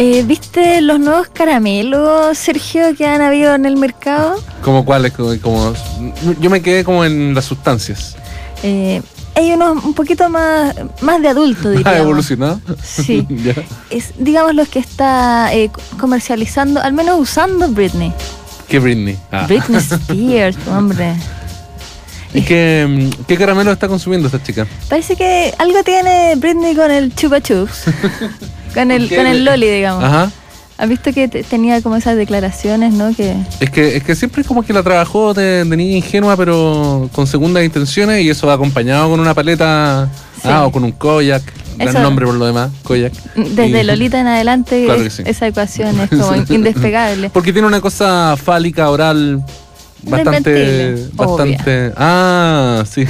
¿Viste los nuevos caramelos, Sergio, que han habido en el mercado? ¿Cómo cuáles? Yo me quedé como en las sustancias. Hay unos un poquito más de adulto, diríamos. ¿Ha evolucionado? Sí. Es, digamos, los que está comercializando, al menos usando Britney. ¿Qué Britney? Britney Spears, hombre. ¿Y qué caramelo está consumiendo esta chica? Parece que algo tiene Britney con el Chupa Chups. con el Loli, digamos. Ajá. ¿Has visto que tenía como esas declaraciones, no? Es que siempre como que la trabajó de niña ingenua, pero con segundas intenciones, y eso va acompañado con una paleta, sí. O con un koyak, gran nombre por lo demás, koyak. Desde Lolita en adelante, claro sí. Esa ecuación es como indespegable. Porque tiene una cosa fálica, oral, bastante. Ah, sí.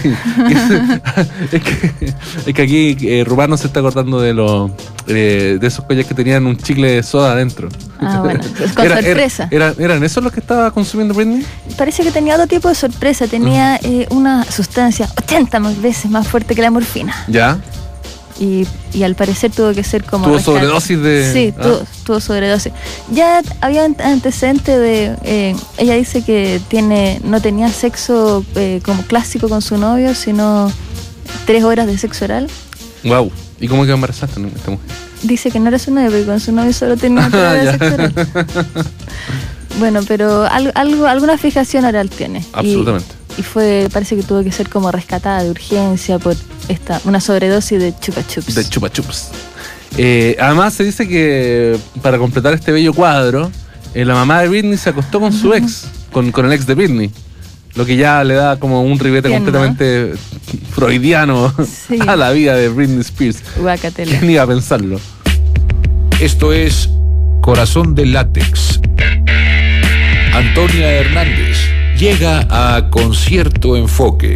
es que aquí Rumano se está acordando de esos collas que tenían un chicle de soda adentro. Bueno, con sorpresa. ¿Eran esos los que estaba consumiendo Britney? Parece que tenía otro tipo de sorpresa. Tenía una sustancia 80 veces más fuerte que la morfina. ¿Ya? Y al parecer tuvo que ser como... ¿Tuvo sobredosis de...? Sí, tuvo sobredosis. Ya había antecedentes de... ella dice que no tenía sexo como clásico con su novio, sino 3 horas de sexo oral. Wow. ¿Y cómo quedó embarazada esta mujer? Dice que no era su novio, porque con su novio solo tenía 3 horas de sexo oral. Bueno, pero alguna fijación oral tiene. Absolutamente. Y parece que tuvo que ser como rescatada de urgencia por una sobredosis de Chupa Chups. De Chupa Chups. Además se dice que para completar este bello cuadro, la mamá de Britney se acostó con su ex, con el ex de Britney. Lo que ya le da como un ribete completamente freudiano, sí, a la vida de Britney Spears. Guacatela. ¿Quién iba a pensarlo? Esto es Corazón de Látex. Antonia Hernández llega a Concierto Enfoque.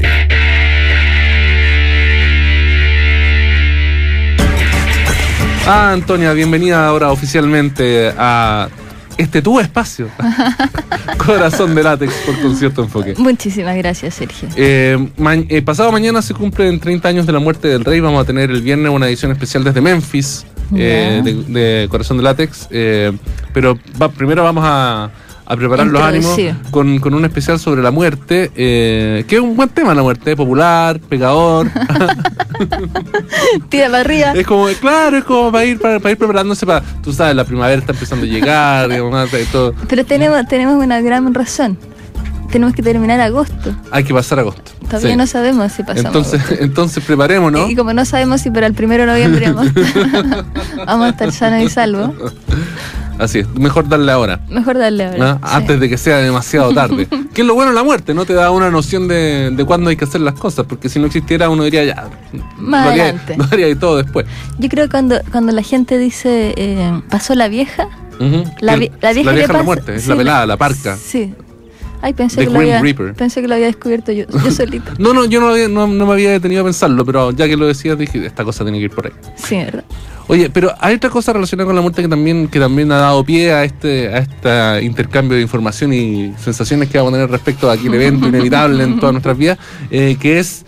Antonia, bienvenida ahora oficialmente a tu espacio. Corazón de Látex por Concierto Enfoque. Muchísimas gracias, Sergio. Pasado mañana se cumplen 30 años de la muerte del rey. Vamos a tener el viernes una edición especial desde Memphis, de Corazón de Látex. Pero primero vamos a preparar los ánimos con un especial sobre la muerte, que es un buen tema, la muerte, popular, pegador. Tira para arriba. Es como para ir preparándose para, tú sabes, la primavera está empezando a llegar, digamos, y todo. Pero tenemos una gran razón. Tenemos que terminar agosto. Hay que pasar agosto. Todavía no sabemos si pasamos. Entonces preparémonos. Y como no sabemos si para el 1 de noviembre vamos a estar sanos y salvos. Así es, mejor darle ahora. Sí. Antes de que sea demasiado tarde. Que es lo bueno de la muerte, ¿no? Te da una noción de cuándo hay que hacer las cosas, porque si no existiera uno diría ya. Más adelante. Lo haría y todo después. Yo creo que cuando la gente dice pasó la vieja, la vieja es la muerte, es la pelada, la parca. Sí. Ay, pensé que lo había descubierto yo solita. No, yo no me había detenido a pensarlo, pero ya que lo decías dije, esta cosa tiene que ir por ahí. Sí, ¿verdad? Oye, pero hay otra cosa relacionada con la muerte que también ha dado pie a este intercambio de información y sensaciones que vamos a tener respecto a aquel evento inevitable en todas nuestras vidas, que es,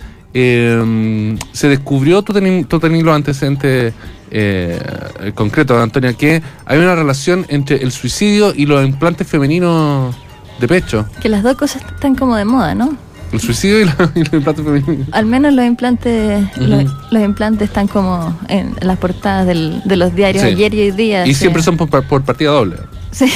se descubrió, tú tenías los antecedentes concretos, Antonia, que hay una relación entre el suicidio y los implantes femeninos de pecho. Que las dos cosas están como de moda, ¿no? El suicidio y los implantes femeninos. Al menos los implantes los implantes están como en las portadas de los diarios, sí, ayer y hoy día. Y siempre son por partida doble. Sí.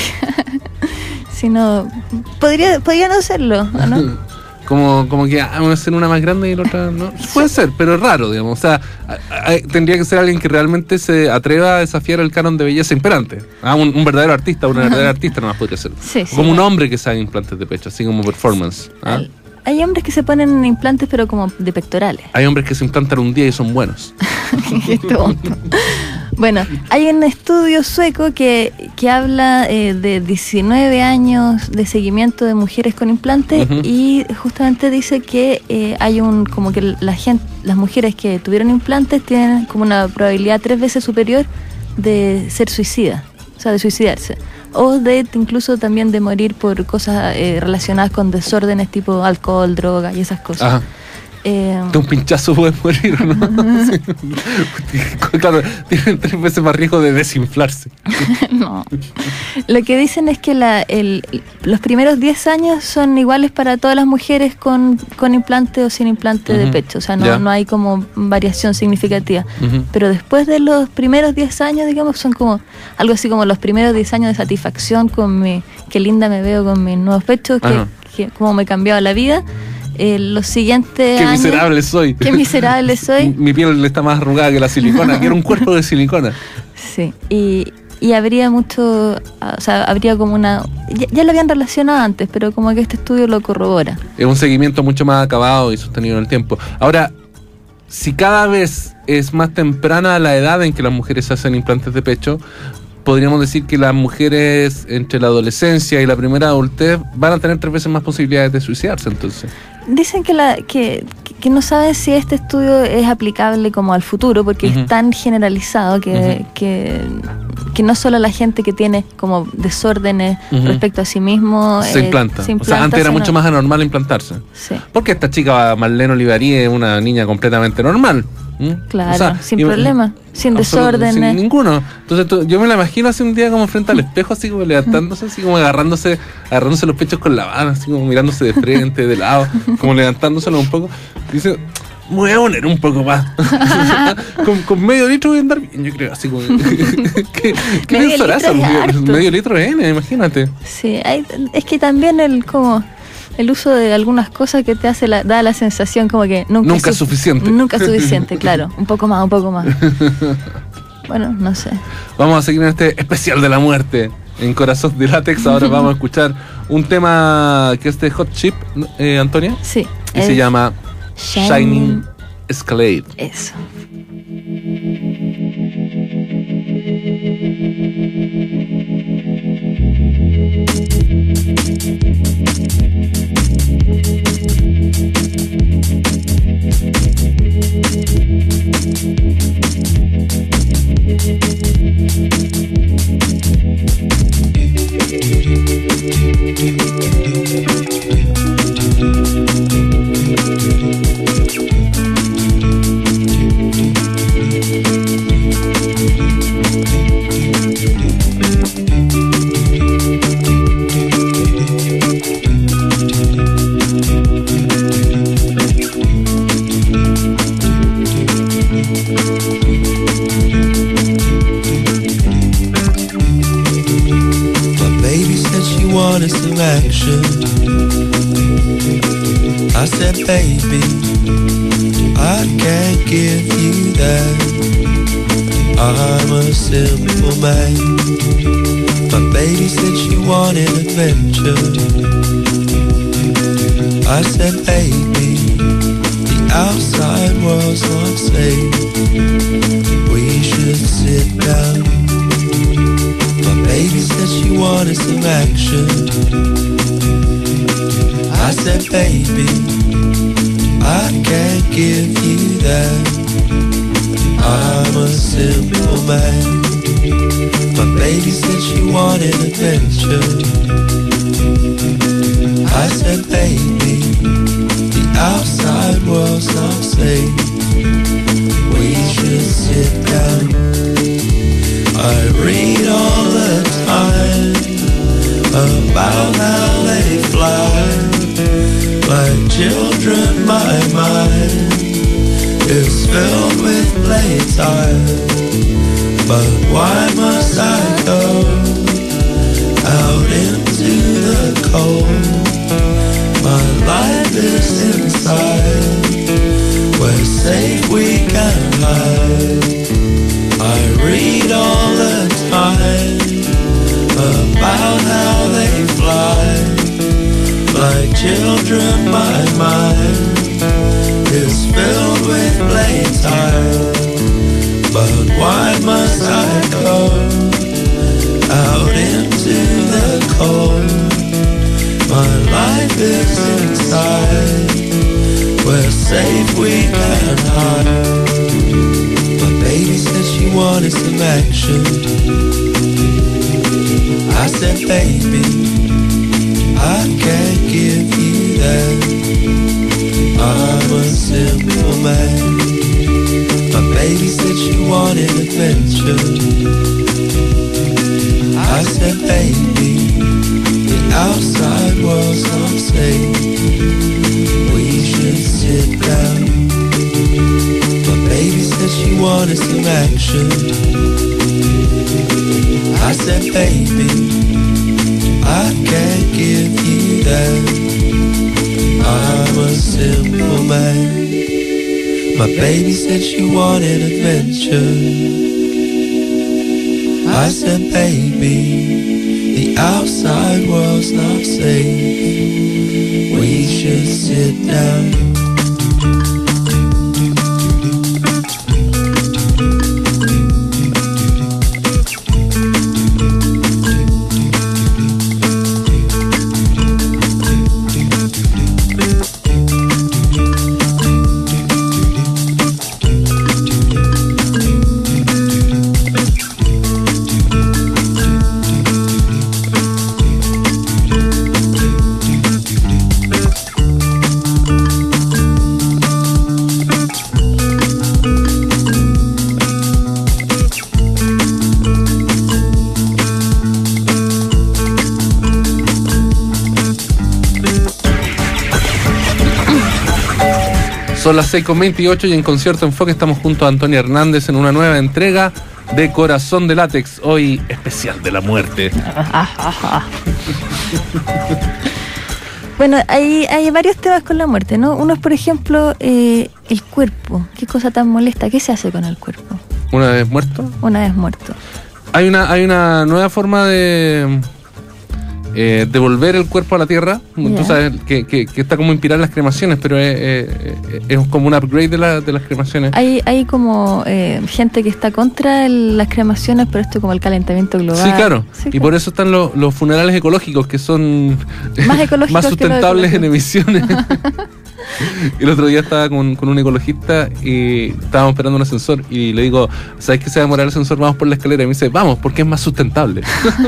Si no, podría no serlo, ¿no? Como que vamos a hacer una más grande y la otra no. Puede ser, pero es raro, digamos. O sea, tendría que ser alguien que realmente se atreva a desafiar el canon de belleza imperante. Un verdadero artista, una verdadera artista nomás podría ser. Sí, como un hombre que se haga implantes de pecho, así como performance. Hay hombres que se ponen implantes, pero como de pectorales. Hay hombres que se implantan un día y son buenos. Qué tonto. Bueno, hay un estudio sueco que habla de 19 años de seguimiento de mujeres con implantes, y justamente dice que hay como que las mujeres que tuvieron implantes tienen como una probabilidad 3 veces superior de ser suicidas, o sea, de suicidarse. O de incluso también de morir por cosas relacionadas con desórdenes tipo alcohol, droga y esas cosas. De un pinchazo pueden morir, ¿no? Sí. Claro, tienen 3 veces más riesgo de desinflarse. No. Lo que dicen es que los primeros 10 años son iguales para todas las mujeres con implante o sin implante de pecho. O sea, no hay como variación significativa. Pero después de los primeros 10 años, digamos, son como algo así como los primeros 10 años de satisfacción con qué linda me veo con mis nuevos pechos, que cómo me cambiaba la vida. Los siguientes ¡Qué años, miserable soy! ¡Qué miserable soy! Mi piel está más arrugada que la silicona. Quiero un cuerpo de silicona. Sí, y habría mucho, o sea, habría como una... Ya lo habían relacionado antes, pero como que este estudio lo corrobora. Es un seguimiento mucho más acabado y sostenido en el tiempo. Ahora, si cada vez es más temprana la edad en que las mujeres hacen implantes de pecho, podríamos decir que las mujeres entre la adolescencia y la primera adultez van a tener 3 veces más posibilidades de suicidarse, entonces. Dicen que no saben si este estudio es aplicable como al futuro, porque es tan generalizado que no solo la gente que tiene como desórdenes respecto a sí mismo se implanta. O sea, antes era mucho más anormal implantarse. Sí. Porque esta chica, Marlene Olivarí, es una niña completamente normal. Claro, o sea, sin problema, sin desórdenes. Sin ninguno. Entonces yo me la imagino así un día como frente al espejo, así como levantándose, así como agarrándose los pechos con la mano, así como mirándose de frente, de lado, como levantándoselo un poco. Y dice, me voy a poner un poco más. con medio litro voy a andar bien, yo creo, así como... ¿Qué pensará eso? Medio litro es, imagínate. Sí, es que también el uso de algunas cosas que te hace da la sensación como que nunca es suficiente. Nunca es suficiente, claro. Un poco más. Bueno, no sé. Vamos a seguir en este especial de la muerte en Corazón de Látex. Ahora vamos a escuchar un tema que es de Hot Chip, Antonia. Sí. Y se llama Shining Escalade. Eso. I said, baby, I can't give you that. I'm a simple man. My baby said she wanted adventure. I said, baby, the outside world's not safe. We should sit down. My baby said she wanted some action. I said, baby, I can't give you that. I'm a simple man. My baby said she wanted adventure. I said, baby, the outside world's not safe. We should sit down. I read all the time about how they fly. Like children, my mind is filled with playtime. But why must I go out into the cold? My life is inside, we're safe, we can hide. I read all the time about how they fly. Like children, my mind is filled with playtime. But why must I go out into the cold? My life is inside, we're safe, we can hide. My baby said she wanted some action. I said, baby, I can't give you that. I'm a simple man. My baby said she wanted adventure. I said, baby, the outside world's not safe. We should sit down. My baby said she wanted some action. I said, baby, I can't give you that. I'm a simple man. My baby said she wanted adventure. I said, baby, the outside world's not safe. We should sit down. Son las 6:28 y en Concierto Enfoque estamos junto a Antonia Hernández en una nueva entrega de Corazón de Látex, hoy especial de la muerte. Bueno, hay varios temas con la muerte, ¿no? Uno es, por ejemplo, el cuerpo. ¿Qué cosa tan molesta? ¿Qué se hace con el cuerpo? ¿Una vez muerto? Una vez muerto. Hay una nueva forma de devolver el cuerpo a la tierra. Yeah. Tú sabes que está como inspirada en las cremaciones, pero es como un upgrade de las cremaciones. Hay como gente que está contra las cremaciones, pero esto es como el calentamiento global. Sí, claro. Sí, y por eso están los funerales ecológicos, que son más sustentables en emisiones. Y el otro día estaba con un ecologista y estábamos esperando un ascensor y le digo, ¿sabes que se va a demorar el ascensor? Vamos por la escalera. Y me dice, vamos, porque es más sustentable.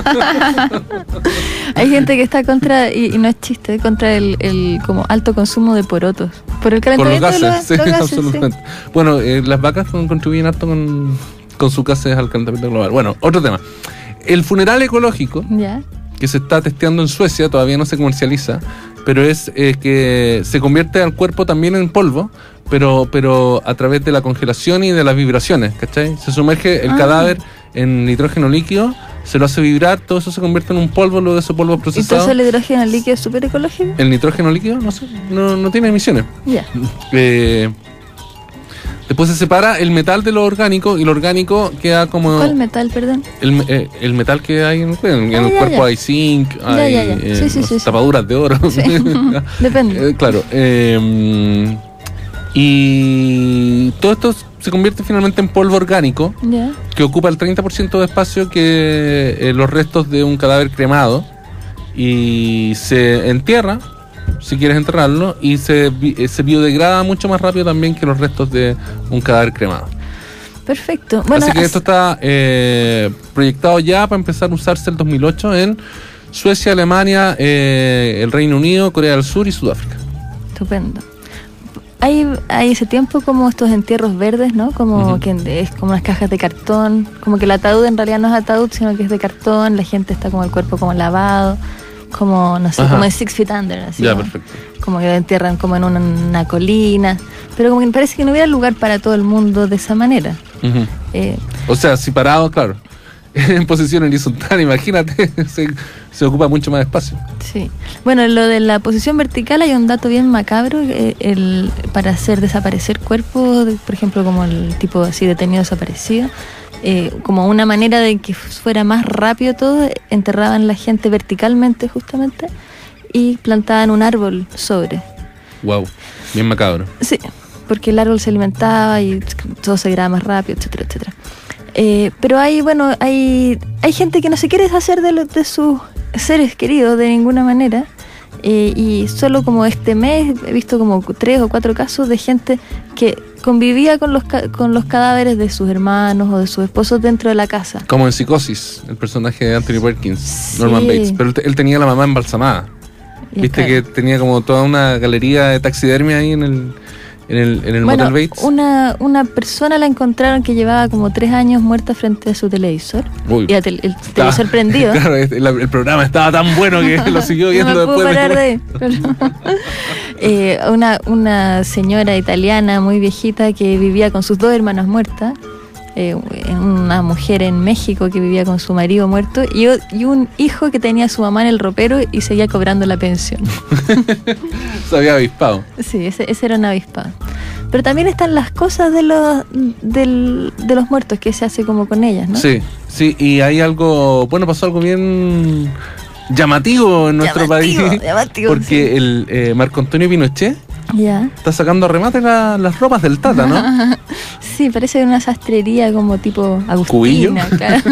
Hay gente que está contra, y no es chiste, contra el como alto consumo de porotos. Por el calentamiento por los gases, de los gases, absolutamente. Sí. Bueno, las vacas contribuyen harto con sus gases al calentamiento global. Bueno, otro tema. El funeral ecológico, ¿Ya? que se está testeando en Suecia, todavía no se comercializa, pero es que se convierte al cuerpo también en polvo, pero a través de la congelación y de las vibraciones, ¿cachai? Se sumerge el cadáver en nitrógeno líquido, se lo hace vibrar, todo eso se convierte en un polvo, luego de ese polvo procesado. ¿Entonces el hidrógeno líquido es súper ecológico? El nitrógeno líquido, no sé, no tiene emisiones. Ya. Después se separa el metal de lo orgánico y lo orgánico queda como... ¿Cuál metal, perdón? El metal que hay en el cuerpo. En el cuerpo hay zinc, hay Sí. tapaduras de oro. Sí. Depende. Claro. Y todo esto se convierte finalmente en polvo orgánico, Ya. que ocupa el 30% de espacio que los restos de un cadáver cremado, y se entierra, si quieres enterrarlo, y se biodegrada mucho más rápido también que los restos de un cadáver cremado. Perfecto. Bueno, así que esto está proyectado ya para empezar a usarse el 2008 en Suecia, Alemania, el Reino Unido, Corea del Sur y Sudáfrica. Estupendo. Hay ese tiempo como estos entierros verdes, ¿no? Como que es como unas cajas de cartón, como que el ataúd en realidad no es ataúd, sino que es de cartón, la gente está como el cuerpo como lavado, como, no sé, Ajá. como en 6 Feet Under, así. Ya, ¿no? perfecto. Como que lo entierran como en una colina, pero como que me parece que no hubiera lugar para todo el mundo de esa manera. Ujú. O sea, si parado, claro, en posición horizontal, imagínate, se ocupa mucho más espacio. Sí. Bueno, lo de la posición vertical hay un dato bien macabro, para hacer desaparecer cuerpos, por ejemplo, como el tipo así detenido desaparecido, como una manera de que fuera más rápido todo, enterraban la gente verticalmente justamente y plantaban un árbol sobre. Wow, bien macabro. Sí, porque el árbol se alimentaba y todo se graba más rápido, etcétera, etcétera. Pero hay gente que no se quiere deshacer de sus seres queridos de ninguna manera, y solo como este mes he visto como 3 o 4 casos de gente que convivía con los cadáveres de sus hermanos o de sus esposos dentro de la casa. Como en Psicosis, el personaje de Anthony Perkins, Sí. Norman Bates, pero él tenía a la mamá embalsamada. Y Viste que tenía como toda una galería de taxidermia ahí en el bueno, Motel Bates. Una persona la encontraron que llevaba como 3 años muerta frente a su televisor. Uy. Y el televisor prendido. Claro, el programa estaba tan bueno que lo siguió viendo No me puedo después. parar de ahí. Una señora italiana muy viejita que vivía con sus 2 hermanas muertas. Una mujer en México que vivía con su marido muerto y un hijo que tenía a su mamá en el ropero y seguía cobrando la pensión. Se había avispado. Sí, ese era un avispado. Pero también están las cosas de los muertos que se hace como con ellas, ¿no? Sí, y hay algo, bueno, pasó algo bien llamativo en nuestro país. Llamativo, porque sí. el Marco Antonio Pinochet Ya. está sacando a remate las ropas del Tata, ¿no? Sí, parece una sastrería como tipo ¿Cubillo? Agustina. Claro,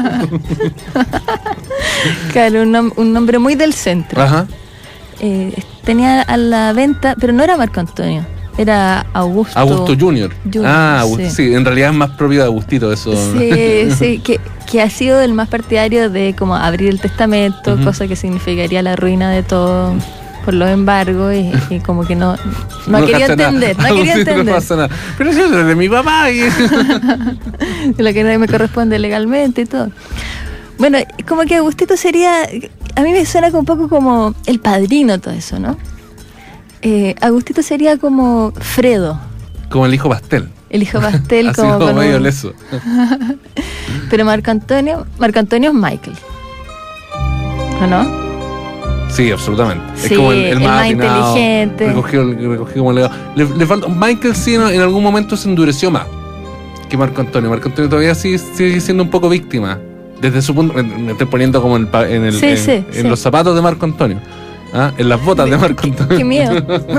claro un nombre muy del centro. Ajá. Tenía a la venta, pero no era Marco Antonio, era Augusto Junior. sí. Sí, en realidad es más propio de Agustito eso. Sí, que ha sido el más partidario de como abrir el testamento, cosa que significaría la ruina de todo por los embargos y como que no ha querido entender, no quería entender. No pasa nada. Pero eso es de mi papá y... Lo que no me corresponde legalmente y todo. Bueno, como que Agustito sería, a mí me suena un poco como el padrino todo eso, ¿no? Agustito sería como Fredo. Como el hijo pastel. El hijo pastel así como con medio leso. Pero Marco Antonio es Michael, ¿o no? Sí, absolutamente. Sí, es como el más atinado, inteligente. Recogió como legado. Le falta, Michael sí en algún momento se endureció más que Marco Antonio. Marco Antonio todavía sigue siendo un poco víctima. Desde su punto, me estoy poniendo como en los zapatos de Marco Antonio. ¿Ah? En las botas de Marco Antonio. Qué miedo.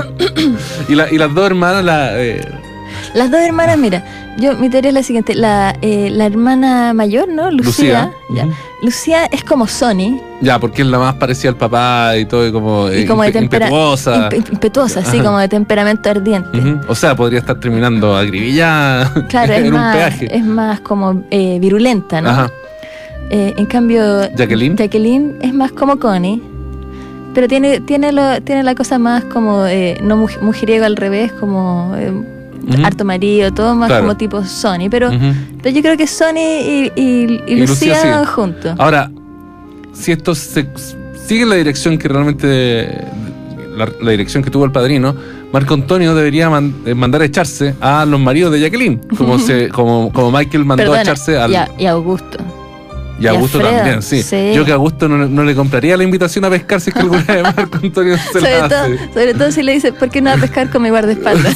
y las 2 hermanas, Las 2 hermanas, mira, mi teoría es la siguiente. La hermana mayor, ¿no? Lucía. Ya. Lucía es como Sonny. Ya, porque es la más parecida al papá y todo, y como de impetuosa. Impetuosa, sí, como de temperamento ardiente. O sea, podría estar terminando acribillada claro, en un peaje. Es más como virulenta, ¿no? Ajá. En cambio, Jacqueline es más como Connie. Pero tiene la cosa más como no mujeriego al revés, como harto marido, todo más como tipo Sony. Pero yo creo que Sony y Lucía van juntos. Ahora, si esto sigue la dirección que realmente la dirección que tuvo el padrino, Marco Antonio debería mandar a echarse a los maridos de Jacqueline, como Michael mandó a echarse y a Augusto. Y a Augusto también, sí. Yo que a Augusto no le compraría la invitación a pescar si es que alguna vez Marco Antonio se la hace. Sobre todo si le dice, ¿por qué no va a pescar con mi guardaespaldas?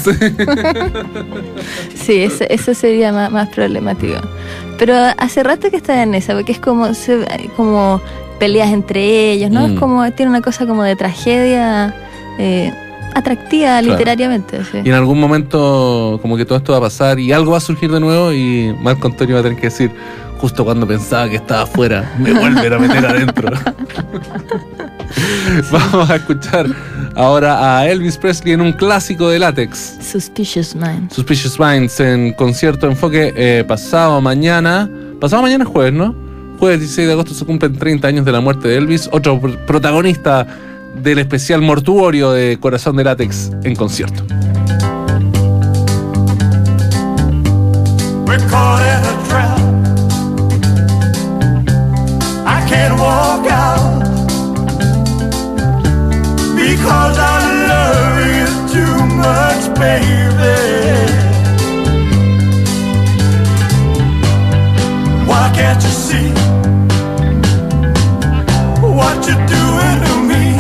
Sí, eso sería más problemático. Pero hace rato que está en esa, porque es como peleas entre ellos, ¿no? Es como, tiene una cosa como de tragedia atractiva literariamente. Sí. Y en algún momento como que todo esto va a pasar y algo va a surgir de nuevo y Marco Antonio va a tener que decir, justo cuando pensaba que estaba afuera, me vuelven a meter adentro. Vamos a escuchar ahora a Elvis Presley en un clásico de látex. Suspicious Minds en concierto enfoque pasado mañana es jueves, ¿no? Jueves 16 de agosto se cumplen 30 años de la muerte de Elvis, otro protagonista del especial mortuorio de Corazón de Látex en concierto. We're caught in a trap. I can't walk out because I love you too much, baby. Why can't you see what you're doing to me?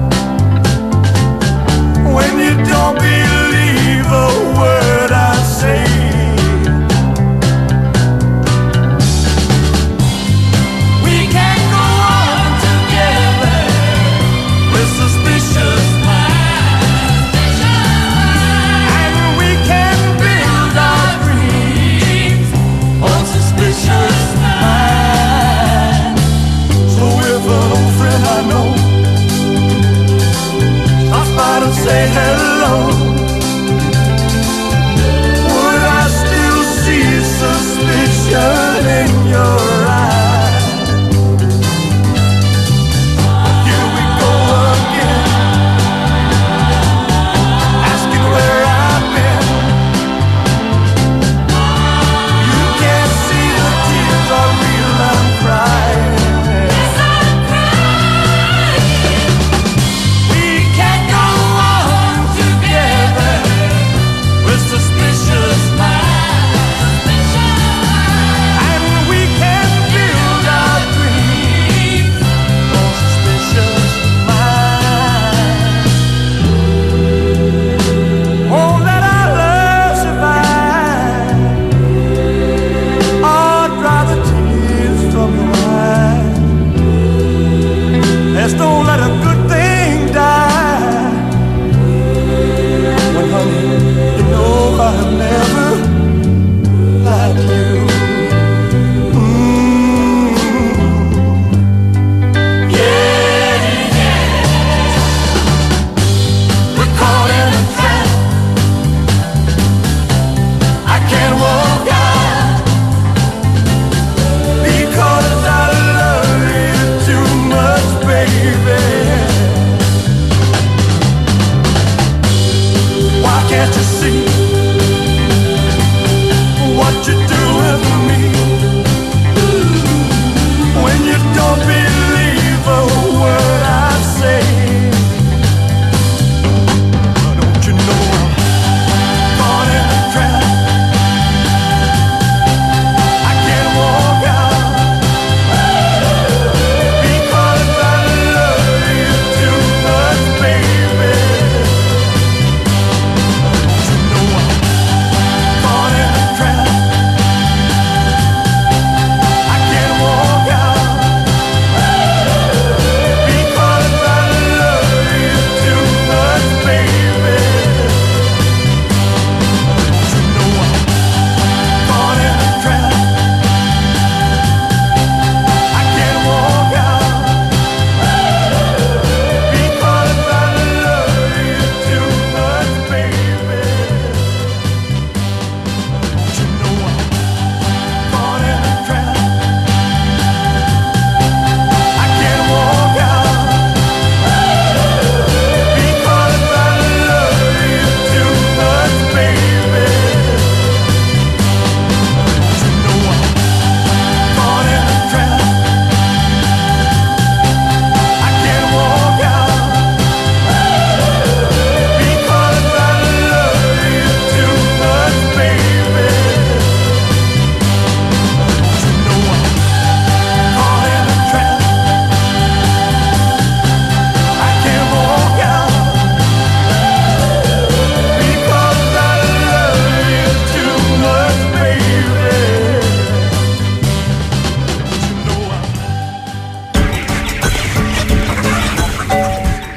When you don't believe a word I say. We can't go on together with suspicious minds. And we can build our dreams on suspicious minds. So if an old friend I know stops by to say hello, would I still see suspicion in your eyes? Here we go again.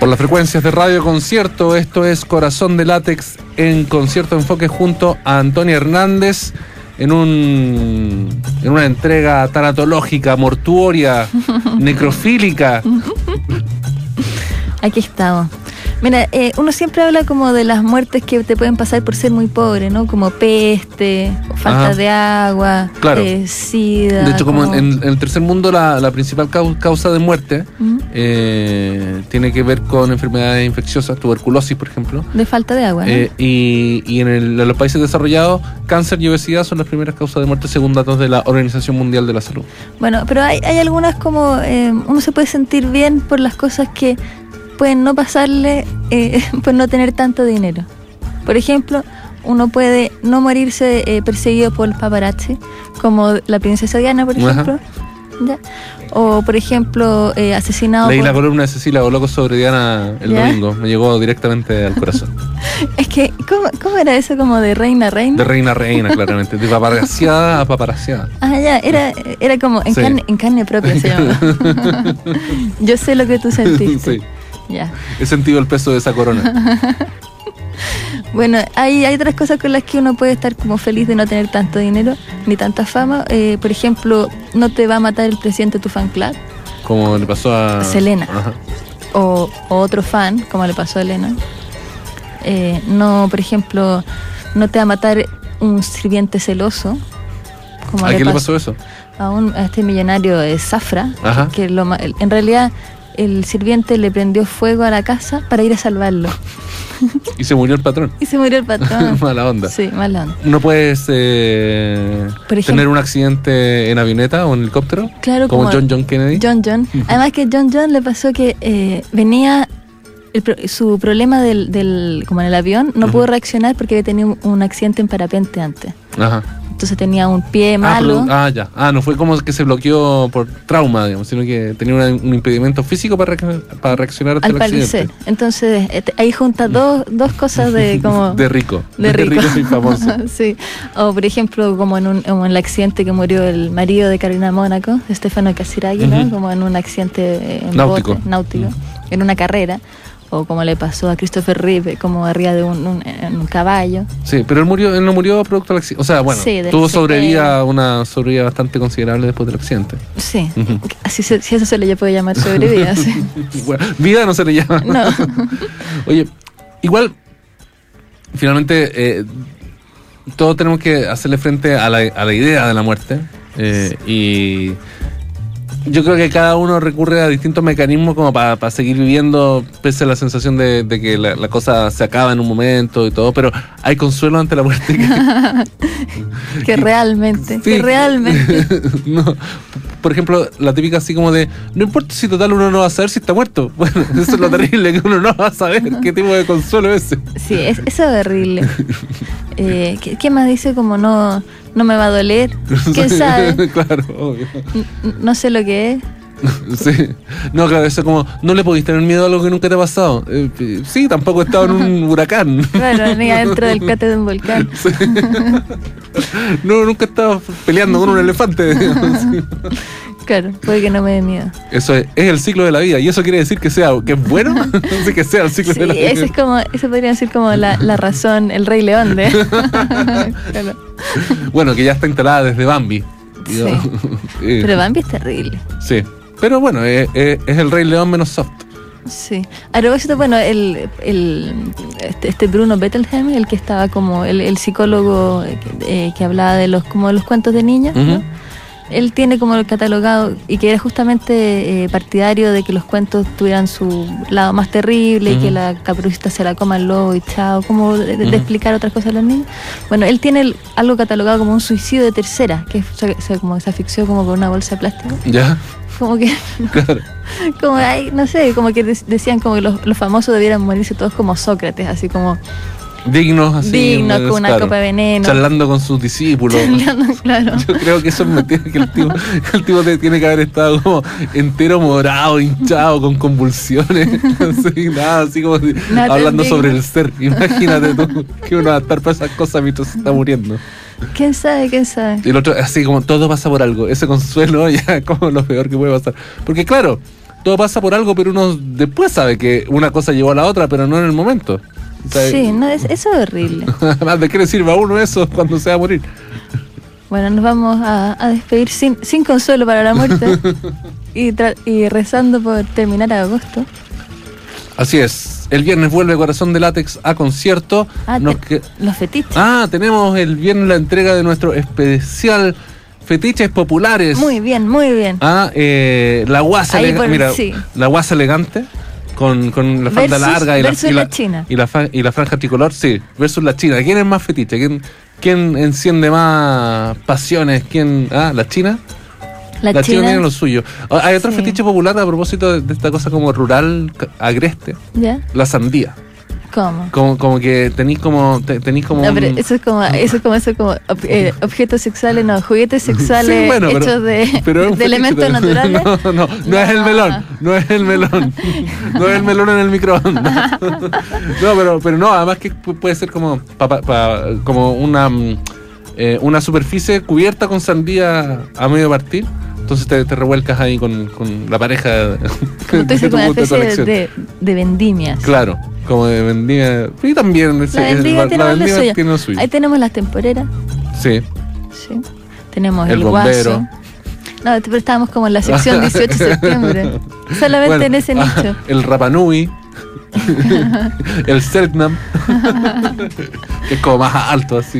Por las frecuencias de Radio Concierto, esto es Corazón de Látex en Concierto Enfoque junto a Antonia Hernández en una entrega tanatológica, mortuoria, necrofílica. Aquí estamos. Mira, uno siempre habla como de las muertes que te pueden pasar por ser muy pobre, ¿no? Como peste, falta de agua, claro. Sida. De hecho, como en el tercer mundo, la principal causa de muerte tiene que ver con enfermedades infecciosas, tuberculosis, por ejemplo. De falta de agua, ¿no? Y en los países desarrollados, cáncer y obesidad son las primeras causas de muerte según datos de la Organización Mundial de la Salud. Bueno, pero hay algunas como... uno se puede sentir bien por las cosas que pueden no pasarle por no tener tanto dinero. Por ejemplo, uno puede no morirse perseguido por los paparazzi, como la princesa Diana, por ejemplo. ¿Ya? O, por ejemplo, asesinado Leí la columna de Cecilia Boloco sobre Diana el domingo. Me llegó directamente al corazón. Es que, ¿cómo era eso? Como de reina a reina. De reina a reina, claramente. De paparaciada a paparaciada. Ah, ya, era como en, sí. en carne propia se llama. Yo sé lo que tú sentiste. Sí. Ya. He sentido el peso de esa corona. Bueno, hay otras cosas con las que uno puede estar como feliz de no tener tanto dinero ni tanta fama. Por ejemplo, no te va a matar el presidente de tu fan club. Como le pasó a Selena. Ajá. O otro fan, como le pasó a Elena. No, por ejemplo, no te va a matar un sirviente celoso. Como ¿A quién le pasó eso? A este millonario Zafra. Ajá. Que en realidad el sirviente le prendió fuego a la casa para ir a salvarlo. Y se murió el patrón. Y se murió el patrón. Mala onda. Sí, mala onda. ¿No puedes tener un accidente en avioneta o en helicóptero? Claro, como John Kennedy. John. Además que John le pasó que venía su problema del como en el avión, no pudo reaccionar porque había tenido un accidente en parapente antes. Ajá. Entonces tenía un pie malo. Ya. No fue como que se bloqueó por trauma, digamos, sino que tenía un impedimento físico para reaccionar ante el accidente. Al parecer. Entonces, ahí junta dos cosas de como... de rico. De rico y famoso. Sí. O, por ejemplo, como en el accidente que murió el marido de Carolina Mónaco, Stefano Casiraghi, ¿no? Como en un accidente náutico, en una carrera. O como le pasó a Christopher Reeve, como arriba de un caballo. Sí, pero él no murió producto del accidente. O sea, bueno, sí, tuvo una sobrevida bastante considerable después del accidente. Sí, si eso se le puede llamar sobrevida. Sí. Bueno, vida no se le llama. No. Oye, igual, finalmente, todos tenemos que hacerle frente a la idea de la muerte. Y yo creo que cada uno recurre a distintos mecanismos como para seguir viviendo, pese a la sensación de que la cosa se acaba en un momento y todo, pero hay consuelo ante la muerte. Que realmente, sí, que realmente. No, por ejemplo, la típica así como de, no importa si total uno no va a saber si está muerto. Bueno, eso es lo terrible, que uno no va a saber qué tipo de consuelo es ese. Sí, eso es horrible. ¿Qué más dice? Como no me va a doler. ¿Quién sabe? Claro, obvio. No sé lo que es. Sí. No, claro, eso como, no le podéis tener miedo a algo que nunca te ha pasado. Sí, tampoco he estado en un huracán. Claro, ni adentro del cráter de un volcán. Sí. No, nunca he estado peleando con un elefante. Sí. Claro, puede que no me dé miedo. Eso es el ciclo de la vida. ¿Y eso quiere decir que es bueno? Así que sea el ciclo de la vida. Eso podría ser como la razón, el Rey León de... Claro. Bueno, que ya está instalada desde Bambi. Sí. Pero Bambi es terrible. Sí. Pero bueno, es el Rey León menos soft. Sí. A propósito, bueno, este Bruno Bettelheim, el que estaba como el psicólogo que hablaba de los cuentos de niños, ¿no? Él tiene como catalogado, y que era justamente partidario de que los cuentos tuvieran su lado más terrible, y que la Caperucita se la coma el lobo y chao, como de explicar otras cosas a los niños. Bueno, él tiene algo catalogado como un suicidio de tercera, que como se asfixió como con una bolsa de plástico. Ya. Como que, claro. Como hay, no sé, como que decían como que los famosos debieran morirse todos como Sócrates, así como dignos, así. Dignos, con una copa de veneno. Charlando con sus discípulos. Claro. Yo creo que eso me tiene que el tipo tiene que haber estado como entero morado, hinchado, con convulsiones. Así como hablando sobre el ser. Imagínate tú que uno va a estar para esas cosas mientras se está muriendo. ¿Quién sabe? Y el otro, así como todo pasa por algo. Ese consuelo ya es como lo peor que puede pasar. Porque claro, todo pasa por algo, pero uno después sabe que una cosa llevó a la otra, pero no en el momento. O sea, Sí, no, eso es horrible. además, ¿de qué le sirve a uno eso cuando se va a morir? Bueno, nos vamos a despedir sin consuelo para la muerte y rezando por terminar agosto. Así es. El viernes vuelve Corazón de Látex a concierto. Los fetiches. Tenemos el viernes la entrega de nuestro especial Fetiches Populares. Muy bien, muy bien. La guasa elegante. Sí. La guasa elegante. Con la falda larga versus la china. Y la franja tricolor, sí, versus la china. ¿Quién es más fetiche? ¿Quién enciende más pasiones? ¿La china? La china tiene lo suyo. Hay otro fetiche popular a propósito de esta cosa como rural, agreste. ¿Ya? La sandía. ¿Cómo? Como que tenéis como no, pero eso es como objetos sexuales, no, juguetes sexuales sí, bueno, hechos de elementos naturales. No es el melón, no es el melón. No es el melón en el microondas. No, pero no, además que puede ser como como una superficie cubierta con sandía a medio partir. Entonces te revuelcas ahí con la pareja como tú dices, con una especie de vendimias. Claro, como de vendimia. Y también la vendimia tiene lo suyo. Ahí tenemos las temporeras. Sí. Tenemos el guaso. bombero. No, pero estábamos como en la sección 18 de septiembre. Solamente en ese nicho. El Rapanui. El Selknam. Que es como más alto, así.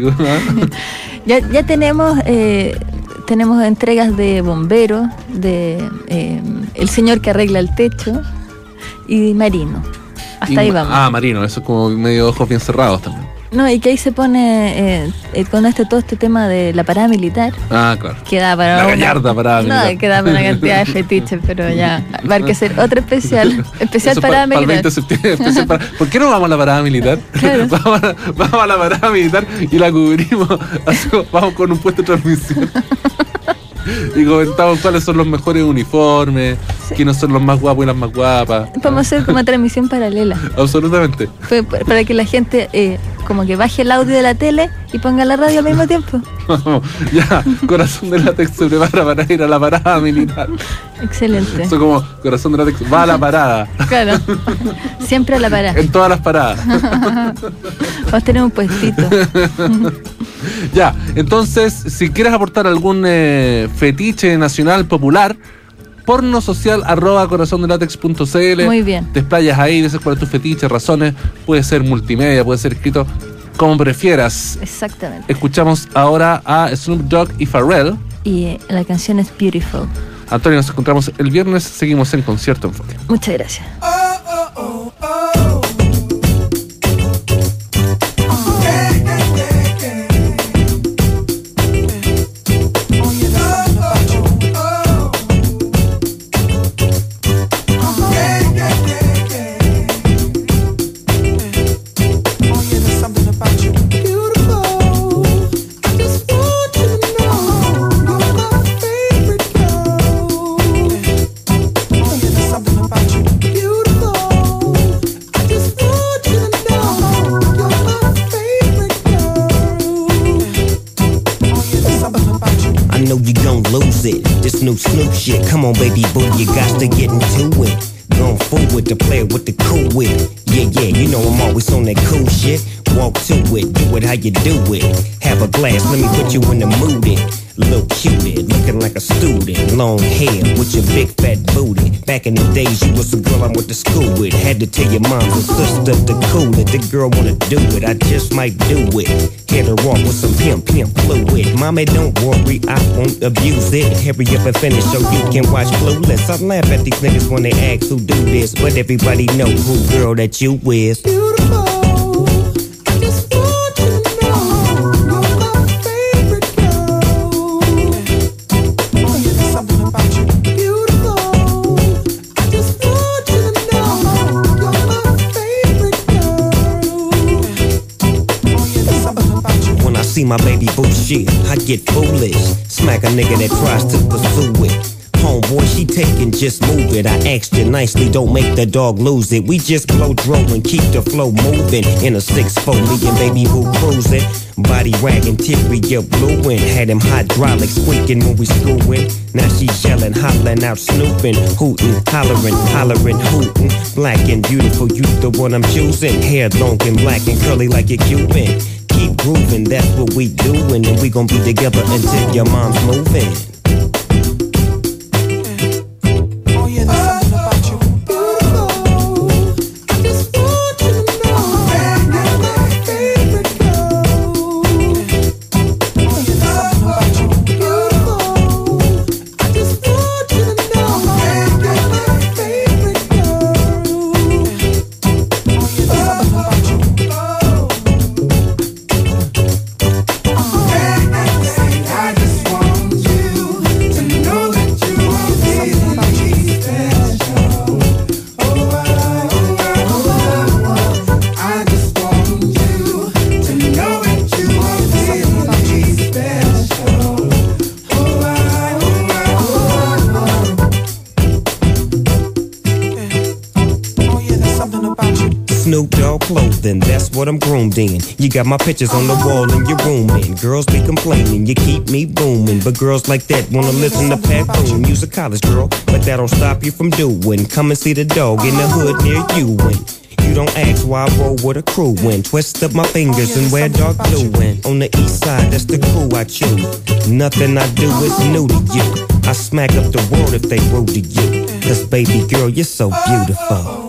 Ya tenemos entregas de bomberos, de el señor que arregla el techo y marino. Hasta ahí vamos. Marino, eso es como medio ojos bien cerrados también. No, y que ahí se pone con todo este tema de la parada militar. Claro. Que da para la gallarda parada militar. No, que da para una cantidad de fetiches, pero ya va a haber que hacer otro especial parada militar. Para el 20 de septiembre, ¿por qué no vamos a la parada militar? Claro. Vamos a la parada militar y la cubrimos. Vamos con un puesto de transmisión. Y comentamos cuáles son los mejores uniformes, quiénes son los más guapos y las más guapas. Vamos a hacer como transmisión paralela. Absolutamente. Para que la gente como que baje el audio de la tele y ponga la radio al mismo tiempo. Ya, Corazón de Látex se prepara para ir a la parada militar. Excelente. Eso como Corazón de Látex va a la parada. Claro, siempre a la parada. En todas las paradas. Vamos a tener un puestito. Ya, entonces, si quieres aportar algún fetiche nacional popular, pornosocial@corazondelatex.cl. Muy bien. Te explayas ahí, dices cuál es tu fetiche, razones. Puede ser multimedia, puede ser escrito como prefieras. Exactamente. Escuchamos ahora a Snoop Dogg y Pharrell. Y la canción es Beautiful. Antonio, nos encontramos el viernes. Seguimos en Concierto Enfoque. Muchas gracias. New Snoop shit, come on baby boo, you got to get into it. Going forward to play with the cool wit. Yeah, you know I'm always on that cool shit. Walk to it, do it how you do it. Have a glass, let me put you in the mood. Little cutie, looking like a student. Long hair with your big fat booty. Back in the days, you was a girl I went to school with. Had to tell your mom and sister to cool it. The girl wanna do it, I just might do it. Hit her off with some pimp fluid. Mommy, don't worry, I won't abuse it. Hurry up and finish so you can watch Clueless. I laugh at these niggas when they ask who do this, but everybody know who girl that you is. Beautiful. See my baby boo shit, I get foolish. Smack a nigga that tries to pursue it. homeboy, she taking, just move it. I asked you nicely, don't make the dog lose it. We just blow dro and keep the flow moving. In a 6'4", me and baby boo cruising. Body wagging, teary, up blueing. Had him hydraulic squeaking when we screwing. Now she yelling, hollering out, snooping, hooting, hollering, hooting. Black and beautiful, you the one I'm choosing. Hair long and black and curly like a Cuban. Keep grooving, that's what we doing, and we gon' be together until your mom's moving. Oh yeah, there's something about you. I just want you to know you're my favorite girl. Oh yeah, there's something about you. I just want you to know you're my favorite girl. Oh yeah, there's something about you. I just want you to know that you are really special. I just want you to know that you are really special. Oh yeah, there's something about you. Snoop Dogg clothing, that's what I'm groomed in. You got my pictures on the wall in your room, and girls be complaining, you keep me booming. But girls like that wanna listen to Pat Boone. You's a college girl, but that don't stop you from doing. Come and see the dog in the hood near you. And you don't ask why I roll with a crew when twist up my fingers and wear dark blue. And on the east side, that's the crew I choose. Nothing I do is new to you. I smack up the world if they rude to you. Cause baby girl, you're so beautiful.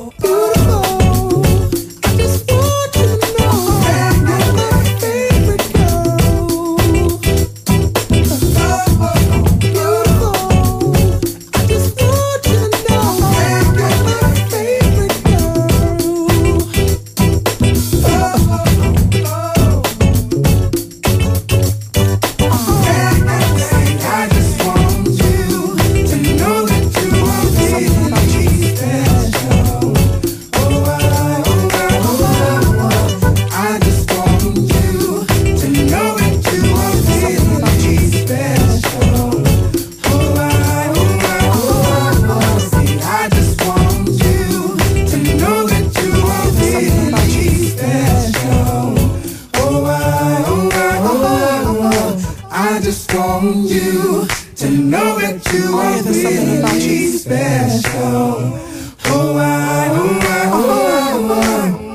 I just want you to know that you are really special. Oh, I, oh, I, oh, I, oh, I.